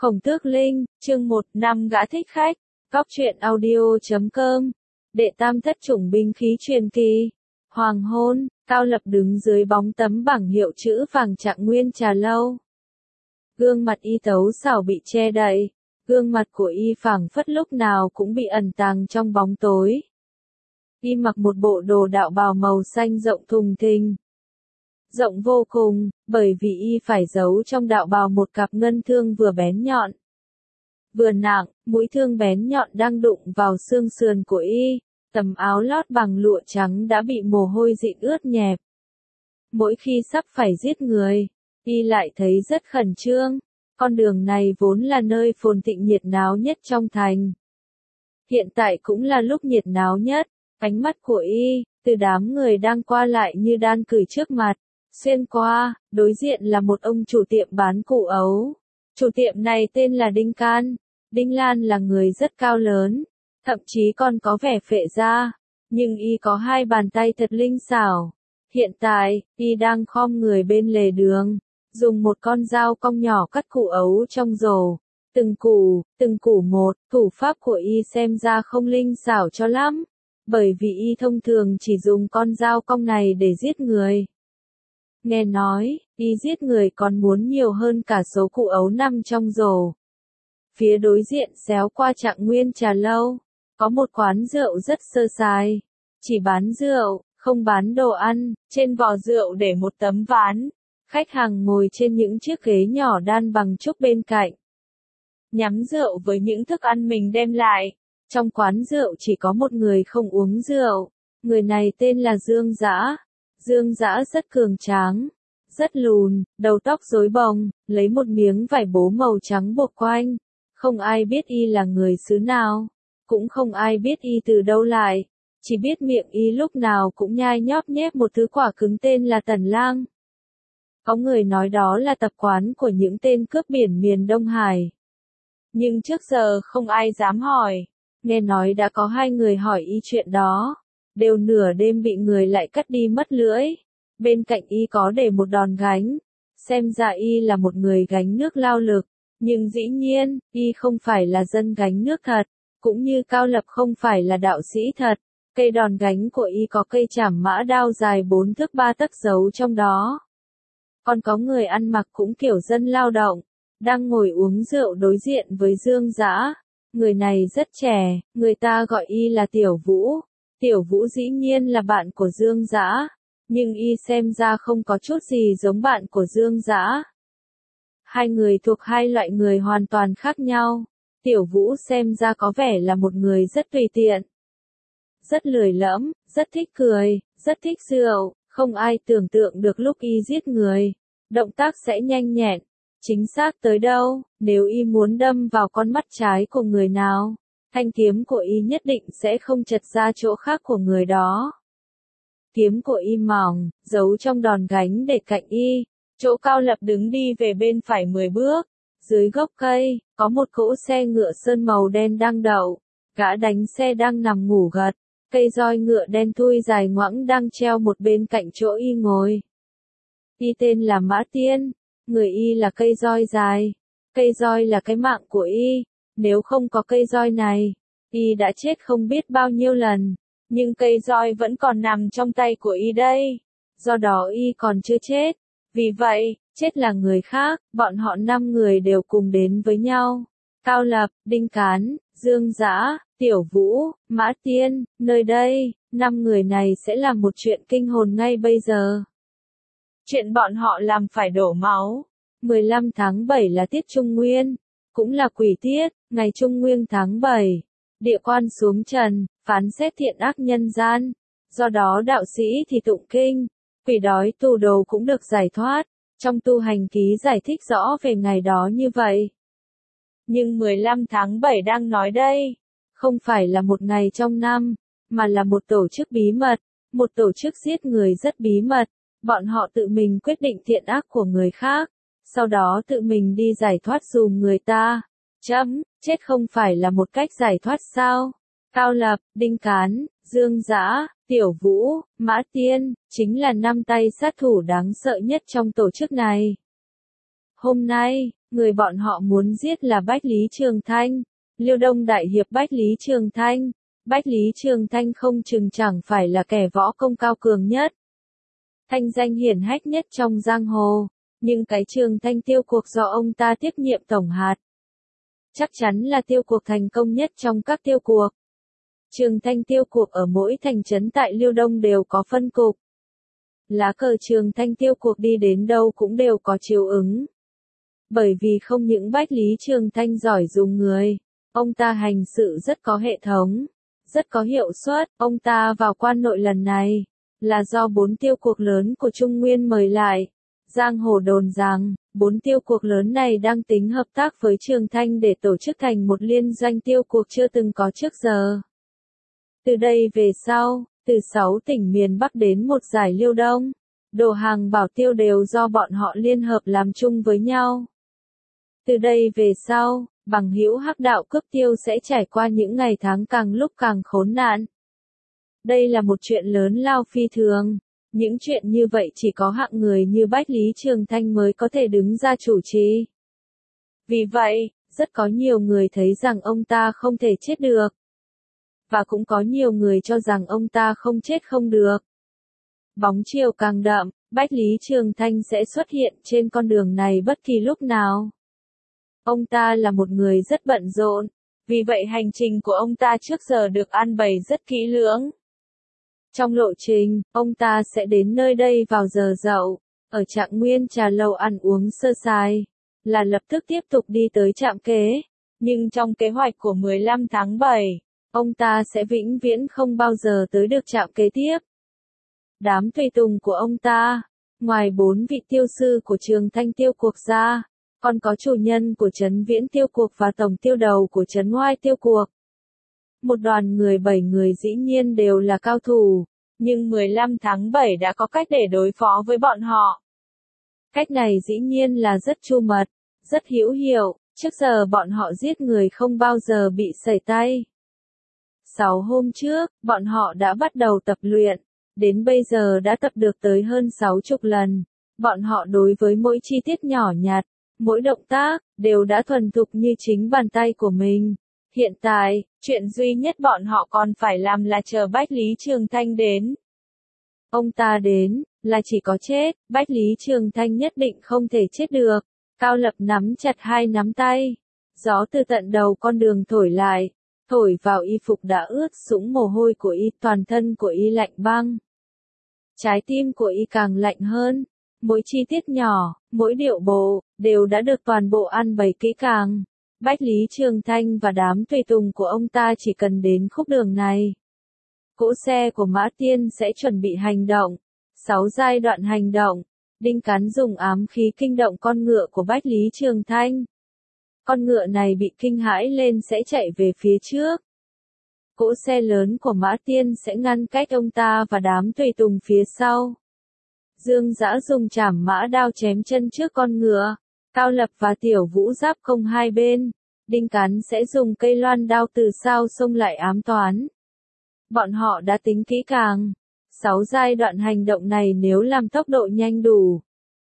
Khổng Tước Linh, chương 1, 5 gã thích khách, Góc truyện audio.com, đệ tam thất chủng binh khí truyền kỳ. Hoàng hôn, Cao Lập đứng dưới bóng tấm bảng hiệu chữ vàng Trạng Nguyên Trà Lâu. Gương mặt y tấu xảo bị che đậy, gương mặt của y phảng phất lúc nào cũng bị ẩn tàng trong bóng tối. Y mặc một bộ đồ đạo bào màu xanh rộng thùng thình. Rộng vô cùng, bởi vì y phải giấu trong đạo bào một cặp ngân thương vừa bén nhọn, vừa nặng, mũi thương bén nhọn đang đụng vào xương sườn của y, tấm áo lót bằng lụa trắng đã bị mồ hôi dịn ướt nhẹp. Mỗi khi sắp phải giết người, y lại thấy rất khẩn trương, con đường này vốn là nơi phồn thịnh nhiệt náo nhất trong thành. Hiện tại cũng là lúc nhiệt náo nhất, ánh mắt của y, từ đám người đang qua lại như đan cửi trước mặt. Xuyên qua, đối diện là một ông chủ tiệm bán củ ấu. Chủ tiệm này tên là Đinh Can. Đinh Lan là người rất cao lớn, thậm chí còn có vẻ phệ da, nhưng y có hai bàn tay thật linh xảo. Hiện tại, y đang khom người bên lề đường, dùng một con dao cong nhỏ cắt củ ấu trong rổ. Từng củ một, thủ pháp của y xem ra không linh xảo cho lắm, bởi vì y thông thường chỉ dùng con dao cong này để giết người. Nghe nói, y giết người còn muốn nhiều hơn cả số củ ấu nằm trong rổ. Phía đối diện xéo qua Trạng Nguyên Trà Lâu, có một quán rượu rất sơ sài, chỉ bán rượu, không bán đồ ăn, trên vò rượu để một tấm ván. Khách hàng ngồi trên những chiếc ghế nhỏ đan bằng trúc bên cạnh, nhắm rượu với những thức ăn mình đem lại. Trong quán rượu chỉ có một người không uống rượu, người này tên là Dương Dã. Dương Dã rất cường tráng, rất lùn, đầu tóc rối bồng, lấy một miếng vải bố màu trắng buộc quanh. Không ai biết y là người xứ nào, cũng không ai biết y từ đâu lại, chỉ biết miệng y lúc nào cũng nhai nhóp nhép một thứ quả cứng tên là tần lang. Có người nói đó là tập quán của những tên cướp biển miền Đông Hải. Nhưng trước giờ không ai dám hỏi, nghe nói đã có 2 người hỏi y chuyện đó. Đều nửa đêm bị người lại cắt đi mất lưỡi. Bên cạnh y có để một đòn gánh. Xem ra y là một người gánh nước lao lực. Nhưng dĩ nhiên, y không phải là dân gánh nước thật. Cũng như Cao Lập không phải là đạo sĩ thật. Cây đòn gánh của y có cây chảm mã đao dài 4 thước 3 tấc giấu trong đó. Còn có người ăn mặc cũng kiểu dân lao động, đang ngồi uống rượu đối diện với Dương Dã. Người này rất trẻ, người ta gọi y là Tiểu Vũ. Tiểu Vũ dĩ nhiên là bạn của Dương Dã, nhưng y xem ra không có chút gì giống bạn của Dương Dã. 2 người thuộc 2 loại người hoàn toàn khác nhau. Tiểu Vũ xem ra có vẻ là một người rất tùy tiện, rất lười lõm, rất thích cười, rất thích rượu, không ai tưởng tượng được lúc y giết người, động tác sẽ nhanh nhẹn, chính xác tới đâu. Nếu y muốn đâm vào con mắt trái của người nào, thanh kiếm của y nhất định sẽ không chật ra chỗ khác của người đó. Kiếm của y mỏng, giấu trong đòn gánh để cạnh y. Chỗ Cao Lập đứng đi về bên phải 10 bước. Dưới gốc cây, có một cỗ xe ngựa sơn màu đen đang đậu. Gã đánh xe đang nằm ngủ gật. Cây roi ngựa đen thui dài ngoẵng đang treo một bên cạnh chỗ y ngồi. Y tên là Mã Tiên. Người y là cây roi dài. Cây roi là cái mạng của y. Nếu không có cây roi này, y đã chết không biết bao nhiêu lần, nhưng cây roi vẫn còn nằm trong tay của y đây. Do đó y còn chưa chết. Vì vậy, chết là người khác, bọn họ 5 người đều cùng đến với nhau. Cao Lập, Đinh Cán, Dương Dã, Tiểu Vũ, Mã Tiên, nơi đây, 5 người này sẽ làm một chuyện kinh hồn ngay bây giờ. Chuyện bọn họ làm phải đổ máu. 15 tháng 7 là tiết Trung Nguyên, cũng là quỷ tiết, ngày Trung Nguyên tháng 7. Địa quan xuống trần, phán xét thiện ác nhân gian. Do đó đạo sĩ thì tụng kinh, quỷ đói tù đồ cũng được giải thoát. Trong tu hành ký giải thích rõ về ngày đó như vậy. Nhưng 15 tháng 7 đang nói đây, không phải là một ngày trong năm, mà là một tổ chức bí mật, một tổ chức giết người rất bí mật. Bọn họ tự mình quyết định thiện ác của người khác, sau đó tự mình đi giải thoát dùm người ta. Chết không phải là một cách giải thoát sao? Cao Lập, Đinh Cán, Dương Dã, Tiểu Vũ, Mã Tiên, chính là 5 tay sát thủ đáng sợ nhất trong tổ chức này. Hôm nay, Người bọn họ muốn giết là Bách Lý Trường Thanh, Liêu Đông đại hiệp Bách Lý Trường Thanh. Bách Lý Trường Thanh không chừng chẳng phải là kẻ võ công cao cường nhất, thanh danh hiển hách nhất trong giang hồ, nhưng cái Trường Thanh tiêu cuộc do ông ta tiếp nhiệm tổng hạt, chắc chắn là tiêu cuộc thành công nhất trong các tiêu cuộc. Trường Thanh tiêu cuộc ở mỗi thành trấn tại Liêu Đông đều có phân cục. Lá cờ Trường Thanh tiêu cuộc đi đến đâu cũng đều có chiếu ứng. Bởi vì không những Bách Lý Trường Thanh giỏi dùng người, ông ta hành sự rất có hệ thống, rất có hiệu suất. Ông ta vào quan nội lần này là do 4 tiêu cuộc lớn của Trung Nguyên mời lại. Giang hồ đồn rằng 4 tiêu cuộc lớn này đang tính hợp tác với Trường Thanh để tổ chức thành một liên doanh tiêu cuộc chưa từng có trước giờ. Từ đây về sau, từ 6 tỉnh miền Bắc đến một giải Liêu Đông, đồ hàng bảo tiêu đều do bọn họ liên hợp làm chung với nhau. Từ đây về sau, bằng hữu hắc đạo cướp tiêu sẽ trải qua những ngày tháng càng lúc càng khốn nạn. Đây là một chuyện lớn lao phi thường. Những chuyện như vậy chỉ có hạng người như Bách Lý Trường Thanh mới có thể đứng ra chủ trì. Vì vậy, rất có nhiều người thấy rằng ông ta không thể chết được. Và cũng có nhiều người cho rằng ông ta không chết không được. Bóng chiều càng đậm, Bách Lý Trường Thanh sẽ xuất hiện trên con đường này bất kỳ lúc nào. Ông ta là một người rất bận rộn, vì vậy hành trình của ông ta trước giờ được an bày rất kỹ lưỡng. Trong lộ trình, ông ta sẽ đến nơi đây vào giờ dậu, ở Trạng Nguyên trà lầu ăn uống sơ sài, là lập tức tiếp tục đi tới Trạm Kế. Nhưng trong kế hoạch của 15 tháng 7, ông ta sẽ vĩnh viễn không bao giờ tới được Trạm Kế tiếp. Đám tùy tùng của ông ta, ngoài 4 vị tiêu sư của Trường Thanh tiêu cuộc ra, còn có chủ nhân của Trấn Viễn tiêu cuộc và tổng tiêu đầu của Trấn Hoai tiêu cuộc. Một đoàn người 7 người dĩ nhiên đều là cao thủ, nhưng 15 tháng 7 đã có cách để đối phó với bọn họ. Cách này dĩ nhiên là rất chu mật, rất hữu hiệu, trước giờ bọn họ giết người không bao giờ bị sẩy tay. 6 hôm trước, bọn họ đã bắt đầu tập luyện, đến bây giờ đã tập được tới hơn 60 lần. Bọn họ đối với mỗi chi tiết nhỏ nhặt, mỗi động tác, đều đã thuần thục như chính bàn tay của mình. Hiện tại, chuyện duy nhất bọn họ còn phải làm là chờ Bách Lý Trường Thanh đến. Ông ta đến, là chỉ có chết, Bách Lý Trường Thanh nhất định không thể chết được. Cao Lập nắm chặt hai nắm tay. Gió từ tận đầu con đường thổi lại, thổi vào y phục đã ướt sũng mồ hôi của y, toàn thân của y lạnh băng. Trái tim của y càng lạnh hơn. Mỗi chi tiết nhỏ, mỗi điệu bộ, đều đã được toàn bộ ăn bày kỹ càng. Bách Lý Trường Thanh và đám tùy tùng của ông ta chỉ cần đến khúc đường này. Cỗ xe của Mã Tiên sẽ chuẩn bị hành động. 6 giai đoạn hành động. Đinh Cán dùng ám khí kinh động con ngựa của Bách Lý Trường Thanh. Con ngựa này bị kinh hãi lên sẽ chạy về phía trước. Cỗ xe lớn của Mã Tiên sẽ ngăn cách ông ta và đám tùy tùng phía sau. Dương Dã dùng trảm mã đao chém chân trước con ngựa. Cao Lập và Tiểu Vũ giáp công hai bên. Đinh Cán sẽ dùng cây loan đao từ sau xông lại ám toán. Bọn họ đã tính kỹ càng. 6 giai đoạn hành động này nếu làm tốc độ nhanh đủ,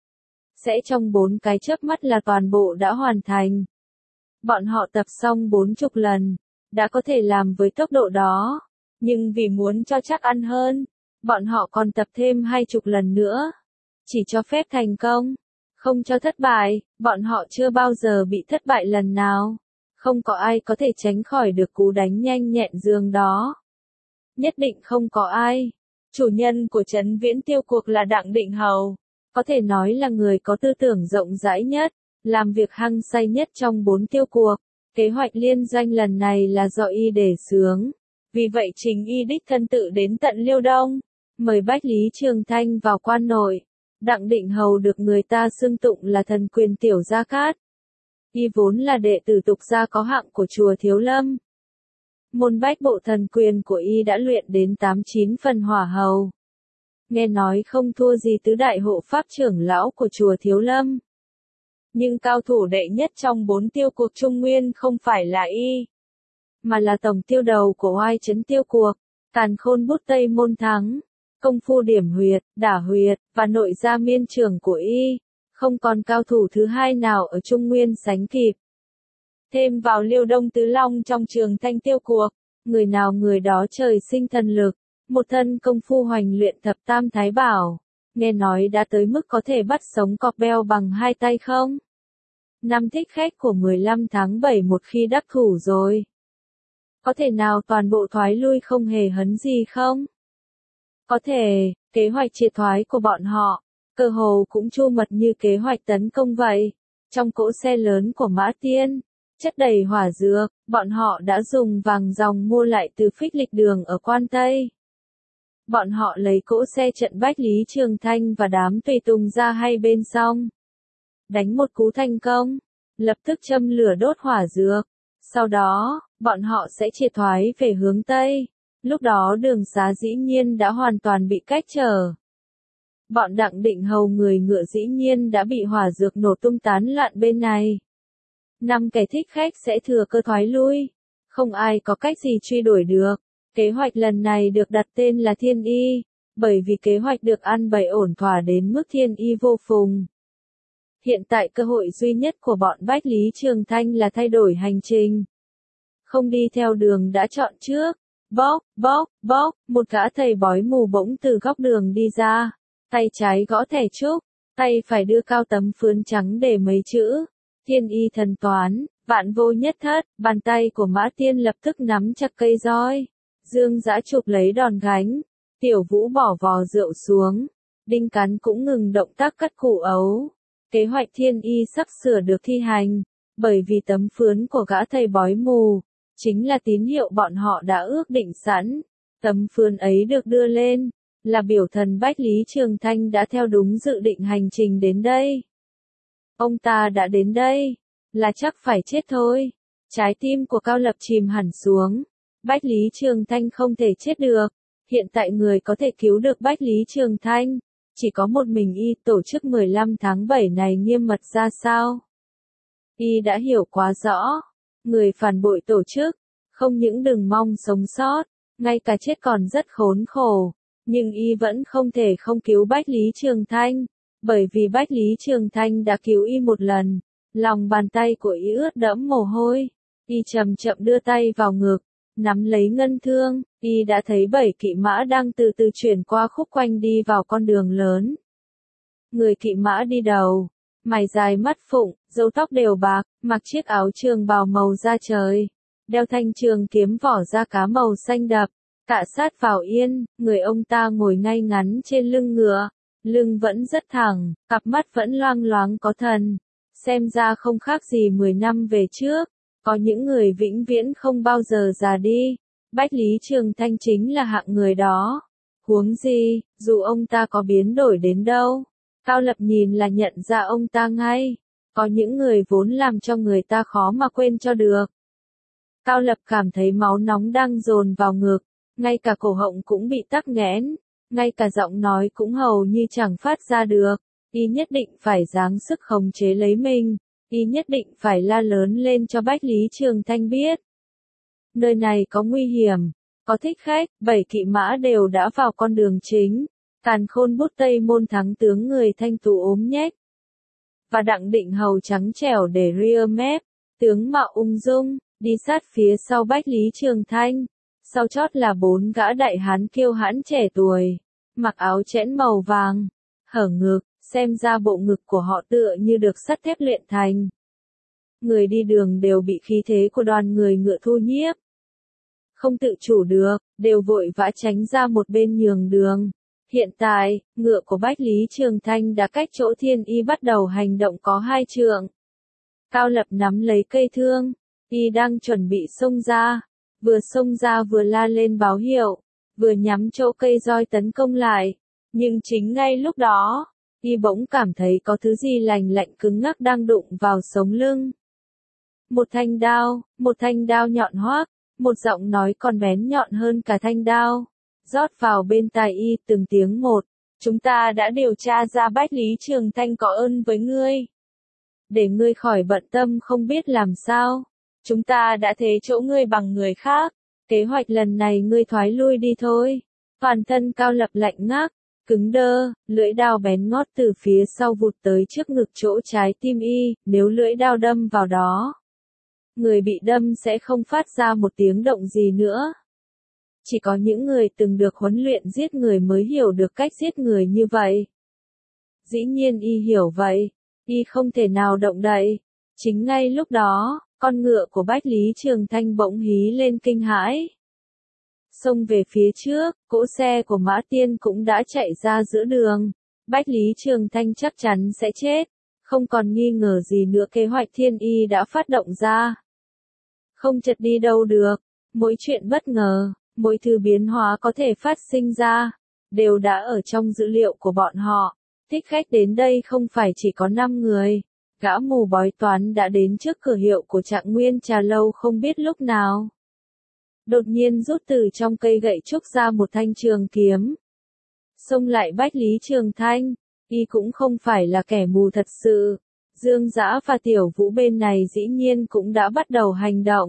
sẽ trong 4 cái chớp mắt là toàn bộ đã hoàn thành. Bọn họ tập xong 40 lần, đã có thể làm với tốc độ đó. Nhưng vì muốn cho chắc ăn hơn, bọn họ còn tập thêm 20 lần nữa. Chỉ cho phép thành công, không cho thất bại. Bọn họ chưa bao giờ bị thất bại lần nào. Không có ai có thể tránh khỏi được cú đánh nhanh nhẹn dương đó. Nhất định không có ai. Chủ nhân của Trấn Viễn tiêu cuộc là Đặng Định Hầu. Có thể nói là người có tư tưởng rộng rãi nhất, làm việc hăng say nhất trong 4 tiêu cuộc. Kế hoạch liên doanh lần này là do y đề xướng. Vì vậy chính y đích thân tự đến tận Liêu Đông, mời Bách Lý Trường Thanh vào quan nội. Đặng Định Hầu được người ta xưng tụng là thần quyền tiểu gia cát. Y vốn là đệ tử tục gia có hạng của chùa Thiếu Lâm. Môn bách bộ thần quyền của y đã luyện đến 89 phần hỏa hầu. Nghe nói không thua gì tứ đại hộ pháp trưởng lão của chùa Thiếu Lâm. Nhưng cao thủ đệ nhất trong 4 tiêu cuộc Trung Nguyên không phải là y, mà là tổng tiêu đầu của Oai Trấn tiêu cuộc, Càn Khôn Bút Tây Môn Thắng, công phu điểm huyệt, đả huyệt, và nội gia miên trưởng của y. Không còn cao thủ thứ hai nào ở Trung Nguyên sánh kịp. Thêm vào Liêu Đông Tứ Long trong Trường Thanh tiêu cuộc, người nào người đó trời sinh thần lực, một thân công phu hoành luyện thập tam thái bảo, nghe nói đã tới mức có thể bắt sống cọp beo bằng hai tay không? Năm thích khách của 15 tháng 7 một khi đắc thủ rồi. Có thể nào toàn bộ thoái lui không hề hấn gì không? Có thể, kế hoạch triệt thoái của bọn họ, cơ hồ cũng chu mật như kế hoạch tấn công vậy. Trong cỗ xe lớn của Mã Tiên, chất đầy hỏa dược, bọn họ đã dùng vàng dòng mua lại từ Phích Lịch Đường ở Quan Tây. Bọn họ lấy cỗ xe trận Bách Lý Trường Thanh và đám tùy tùng ra hai bên xong. Đánh một cú thành công, lập tức châm lửa đốt hỏa dược. Sau đó, bọn họ sẽ triệt thoái về hướng Tây. Lúc đó đường xá dĩ nhiên đã hoàn toàn bị cách trở. Bọn Đặng Định Hầu người ngựa dĩ nhiên đã bị hỏa dược nổ tung tán loạn bên này. 5 kẻ thích khách sẽ thừa cơ thoái lui. Không ai có cách gì truy đuổi được. Kế hoạch lần này được đặt tên là Thiên Y, bởi vì kế hoạch được ăn bày ổn thỏa đến mức thiên y vô phùng. Hiện tại cơ hội duy nhất của bọn Bách Lý Trường Thanh là thay đổi hành trình. Không đi theo đường đã chọn trước. Bốc, bốc, bốc, một gã thầy bói mù bỗng từ góc đường đi ra. Tay trái gõ thẻ trúc, tay phải đưa cao tấm phướn trắng để mấy chữ. Thiên y thần toán, vạn vô nhất thất, bàn tay của Mã Tiên lập tức nắm chặt cây roi. Dương Dã chụp lấy đòn gánh, Tiểu Vũ bỏ vò rượu xuống, Đinh Cắn cũng ngừng động tác cắt củ ấu. Kế hoạch Thiên Y sắp sửa được thi hành, bởi vì tấm phướn của gã thầy bói mù, chính là tín hiệu bọn họ đã ước định sẵn. Tấm phướn ấy được đưa lên, là biểu thần Bách Lý Trường Thanh đã theo đúng dự định hành trình đến đây. Ông ta đã đến đây, là chắc phải chết thôi. Trái tim của Cao Lập chìm hẳn xuống. Bách Lý Trường Thanh không thể chết được. Hiện tại người có thể cứu được Bách Lý Trường Thanh, chỉ có một mình y. Tổ chức 15 tháng 7 này nghiêm mật ra sao? Y đã hiểu quá rõ. Người phản bội tổ chức, không những đừng mong sống sót, ngay cả chết còn rất khốn khổ. Nhưng y vẫn không thể không cứu Bách Lý Trường Thanh, bởi vì Bách Lý Trường Thanh đã cứu y một lần. Lòng bàn tay của y ướt đẫm mồ hôi. Y chậm chậm đưa tay vào ngực, nắm lấy ngân thương. Y đã thấy 7 kỵ mã đang từ từ chuyển qua khúc quanh đi vào con đường lớn. Người kỵ mã đi đầu, mày dài mắt phụng, râu tóc đều bạc, mặc chiếc áo trường bào màu da trời, đeo thanh trường kiếm vỏ da cá màu xanh đậm, cạ sát vào yên. Người ông ta ngồi ngay ngắn trên lưng ngựa, lưng vẫn rất thẳng, cặp mắt vẫn loang loáng có thần, xem ra không khác gì 10 năm về trước. Có những người vĩnh viễn không bao giờ già đi, Bách Lý Trường Thanh chính là hạng người đó. Huống gì, dù ông ta có biến đổi đến đâu, Cao Lập nhìn là nhận ra ông ta ngay. Có những người vốn làm cho người ta khó mà quên cho được. Cao Lập cảm thấy máu nóng đang dồn vào ngực, ngay cả cổ họng cũng bị tắc nghẽn, ngay cả giọng nói cũng hầu như chẳng phát ra được. Y nhất định phải giáng sức khống chế lấy mình, y nhất định phải la lớn lên cho Bách Lý Trường Thanh biết. Nơi này có nguy hiểm, có thích khách. 7 kỵ mã đều đã vào con đường chính. Càn Khôn Bút Tây Môn thắng tướng người thanh tú ốm nhách, và Đặng Định Hầu trắng trẻo để ria mép, tướng mạo ung dung, đi sát phía sau Bách Lý Trường Thanh. Sau chót là 4 gã đại hán kiêu hãn trẻ tuổi, mặc áo chẽn màu vàng, hở ngực, xem ra bộ ngực của họ tựa như được sắt thép luyện thành. Người đi đường đều bị khí thế của đoàn người ngựa thu nhiếp, không tự chủ được, đều vội vã tránh ra một bên nhường đường. Hiện tại, ngựa của Bách Lý Trường Thanh đã cách chỗ Thiên Y bắt đầu hành động có 2 trượng. Cao Lập nắm lấy cây thương, y đang chuẩn bị xông ra, vừa xông ra vừa la lên báo hiệu, vừa nhắm chỗ cây roi tấn công lại. Nhưng chính ngay lúc đó, y bỗng cảm thấy có thứ gì lành lạnh cứng ngắc đang đụng vào sống lưng. Một thanh đao nhọn hoác, một giọng nói còn bén nhọn hơn cả thanh đao, rót vào bên tai y từng tiếng một. Chúng ta đã điều tra ra Bách Lý Trường Thanh có ơn với ngươi, để ngươi khỏi bận tâm không biết làm sao. Chúng ta đã thế chỗ ngươi bằng người khác. Kế hoạch lần này ngươi thoái lui đi thôi. Toàn thân Cao Lập lạnh ngắt, cứng đơ, lưỡi đao bén ngót từ phía sau vụt tới trước ngực chỗ trái tim y, nếu lưỡi đao đâm vào đó, người bị đâm sẽ không phát ra một tiếng động gì nữa. Chỉ có những người từng được huấn luyện giết người mới hiểu được cách giết người như vậy. Dĩ nhiên y hiểu vậy, y không thể nào động đậy. Chính ngay lúc đó, con ngựa của Bách Lý Trường Thanh bỗng hí lên kinh hãi. Xông về phía trước, cỗ xe của Mã Tiên cũng đã chạy ra giữa đường. Bách Lý Trường Thanh chắc chắn sẽ chết, không còn nghi ngờ gì nữa, kế hoạch thiên y đã phát động ra. Không chật đi đâu được, mỗi chuyện bất ngờ, mỗi thứ biến hóa có thể phát sinh ra, đều đã ở trong dữ liệu của bọn họ. Thích khách đến đây không phải chỉ có 5 người. Gã mù bói toán đã đến trước cửa hiệu của Trạng Nguyên Trà Lâu không biết lúc nào. Đột nhiên rút từ trong cây gậy trúc ra một thanh trường kiếm. Xông lại Bách Lý Trường Thanh, y cũng không phải là kẻ mù thật sự. Dương Dã và Tiểu Vũ bên này dĩ nhiên cũng đã bắt đầu hành động.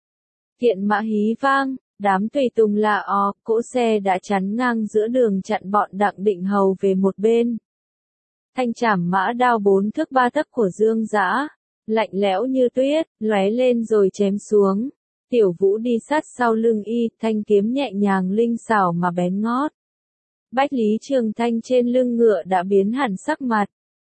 Kiện mã hí vang, đám tùy tùng la ó, cỗ xe đã chắn ngang giữa đường chặn bọn Đặng Định Hầu về một bên. Thanh chảm mã đao 4 thước 3 tấc của Dương Dã, lạnh lẽo như tuyết, lóe lên rồi chém xuống. Tiểu Vũ đi sát sau lưng y, thanh kiếm nhẹ nhàng linh xảo mà bén ngót. Bách Lý Trường Thanh trên lưng ngựa đã biến hẳn sắc mặt.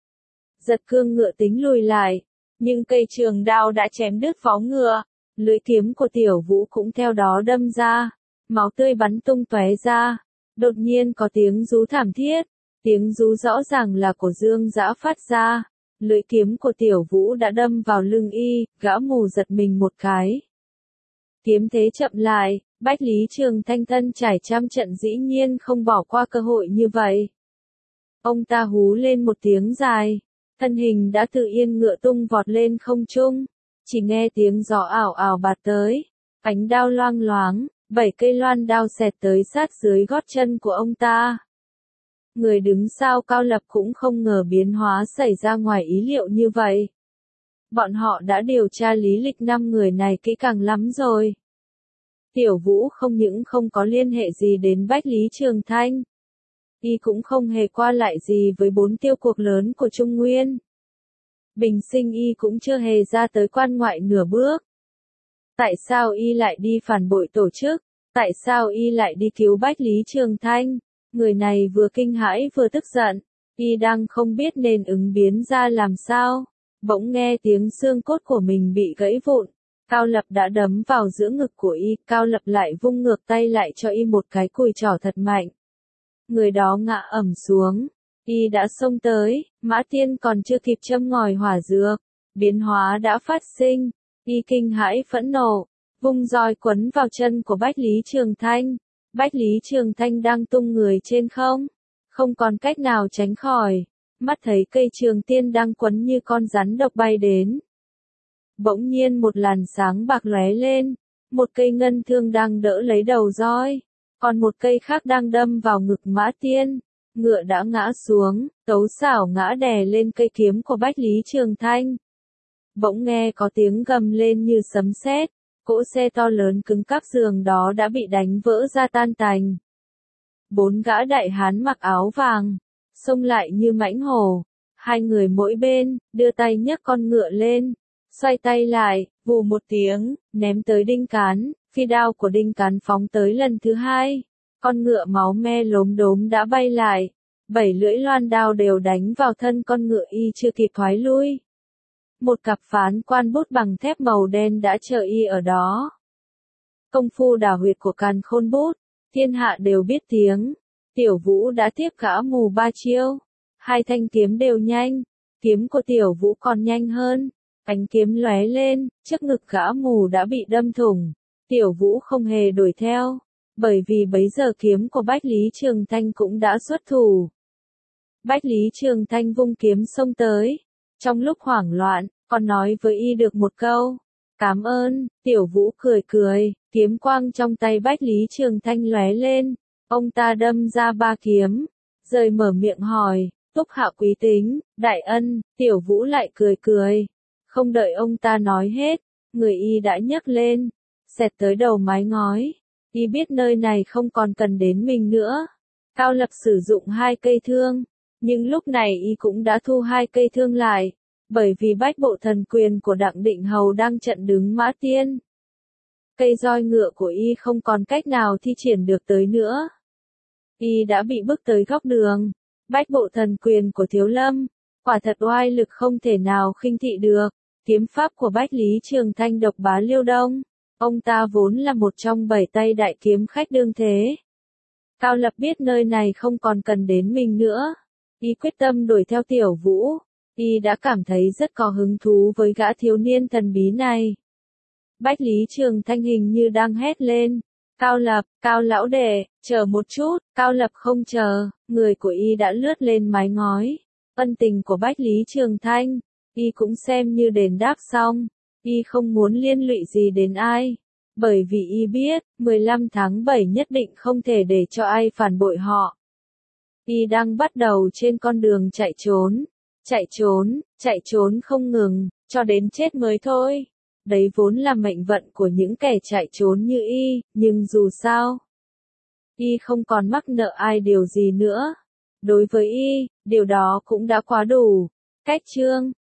Giật cương ngựa tính lùi lại, nhưng cây trường đao đã chém đứt vó ngựa, lưỡi kiếm của Tiểu Vũ cũng theo đó đâm ra, máu tươi bắn tung tóe ra. Đột nhiên có tiếng rú thảm thiết, tiếng rú rõ ràng là của Dương Dã phát ra. Lưỡi kiếm của Tiểu Vũ đã đâm vào lưng y, gã mù giật mình một cái. Kiếm thế chậm lại, Bách Lý Trường Thanh thân trải trăm trận dĩ nhiên không bỏ qua cơ hội như vậy. Ông ta hú lên một tiếng dài, thân hình đã tự yên ngựa tung vọt lên không trung, chỉ nghe tiếng gió ảo ảo bạt tới, ánh đao loang loáng, 7 cây loan đao xẹt tới sát dưới gót chân của ông ta. Người đứng sau Cao Lập cũng không ngờ biến hóa xảy ra ngoài ý liệu như vậy. Bọn họ đã điều tra lý lịch 5 người này kỹ càng lắm rồi. Tiểu Vũ không những không có liên hệ gì đến Bách Lý Trường Thanh, y cũng không hề qua lại gì với 4 tiêu cuộc lớn của Trung Nguyên. Bình sinh y cũng chưa hề ra tới quan ngoại nửa bước. Tại sao y lại đi phản bội tổ chức? Tại sao y lại đi cứu Bách Lý Trường Thanh? Người này vừa kinh hãi vừa tức giận, y đang không biết nên ứng biến ra làm sao. Bỗng nghe tiếng xương cốt của mình bị gãy vụn. Cao Lập đã đấm vào giữa ngực của y, Cao Lập lại vung ngược tay lại cho y một cái cùi trỏ thật mạnh. Người đó ngã ẩm xuống, y đã xông tới, Mã Tiên còn chưa kịp châm ngòi hỏa dược, biến hóa đã phát sinh, y kinh hãi phẫn nộ, vung roi quấn vào chân của Bách Lý Trường Thanh. Bách Lý Trường Thanh đang tung người trên không còn cách nào tránh khỏi, mắt thấy cây trường tiên đang quấn như con rắn độc bay đến. Bỗng nhiên một làn sáng bạc lóe lên, một cây ngân thương đang đỡ lấy đầu roi, còn một cây khác đang đâm vào ngực Mã Tiên. Ngựa đã ngã xuống, Tấu Xảo ngã đè lên cây kiếm của Bách Lý Trường Thanh. Bỗng nghe có tiếng gầm lên như sấm sét, cỗ xe to lớn cứng cáp giường đó đã bị đánh vỡ ra tan tành. 4 gã đại hán mặc áo vàng, xông lại như mãnh hổ, 2 người mỗi bên, đưa tay nhấc con ngựa lên, xoay tay lại, vù một tiếng, ném tới Đinh Cán, phi đao của Đinh Cán phóng tới lần thứ 2, con ngựa máu me lốm đốm đã bay lại, 7 lưỡi loan đao đều đánh vào thân con ngựa y chưa kịp thoái lui. Một cặp phán quan bút bằng thép màu đen đã chờ y ở đó. Công phu đả huyệt của Càn Khôn bút, thiên hạ đều biết tiếng. Tiểu Vũ đã tiếp gã mù 3 chiêu, 2 thanh kiếm đều nhanh, kiếm của Tiểu Vũ còn nhanh hơn. Ánh kiếm lóe lên, trước ngực gã mù đã bị đâm thủng. Tiểu Vũ không hề đuổi theo, bởi vì bấy giờ kiếm của Bách Lý Trường Thanh cũng đã xuất thủ. Bách Lý Trường Thanh vung kiếm xông tới, trong lúc hoảng loạn, còn nói với y được một câu, cảm ơn. Tiểu Vũ cười cười, kiếm quang trong tay Bách Lý Trường Thanh lóe lên, ông ta đâm ra 3 kiếm, rời mở miệng hỏi, Túc Hạ quý tính, đại ân. Tiểu Vũ lại cười cười, không đợi ông ta nói hết, người y đã nhấc lên, xẹt tới đầu mái ngói, y biết nơi này không còn cần đến mình nữa. Cao Lập sử dụng 2 cây thương, nhưng lúc này y cũng đã thu 2 cây thương lại, bởi vì bách bộ thần quyền của Đặng Định Hầu đang trận đứng mã tiên. Cây roi ngựa của y không còn cách nào thi triển được tới nữa. Y đã bị bức tới góc đường. Bách bộ thần quyền của Thiếu Lâm, quả thật oai lực không thể nào khinh thị được. Kiếm pháp của Bách Lý Trường Thanh độc bá Liêu Đông. Ông ta vốn là một trong 7 tay đại kiếm khách đương thế. Cao Lập biết nơi này không còn cần đến mình nữa. Y quyết tâm đuổi theo Tiểu Vũ. Y đã cảm thấy rất có hứng thú với gã thiếu niên thần bí này. Bách Lý Trường Thanh hình như đang hét lên. Cao Lập, Cao lão đệ, chờ một chút. Cao Lập không chờ, người của y đã lướt lên mái ngói. Ân tình của Bách Lý Trường Thanh, y cũng xem như đền đáp xong. Y không muốn liên lụy gì đến ai. Bởi vì y biết, 15 tháng 7 nhất định không thể để cho ai phản bội họ. Y đang bắt đầu trên con đường chạy trốn không ngừng, cho đến chết mới thôi. Đấy vốn là mệnh vận của những kẻ chạy trốn như y, nhưng dù sao, y không còn mắc nợ ai điều gì nữa. Đối với y, điều đó cũng đã quá đủ. Cách chương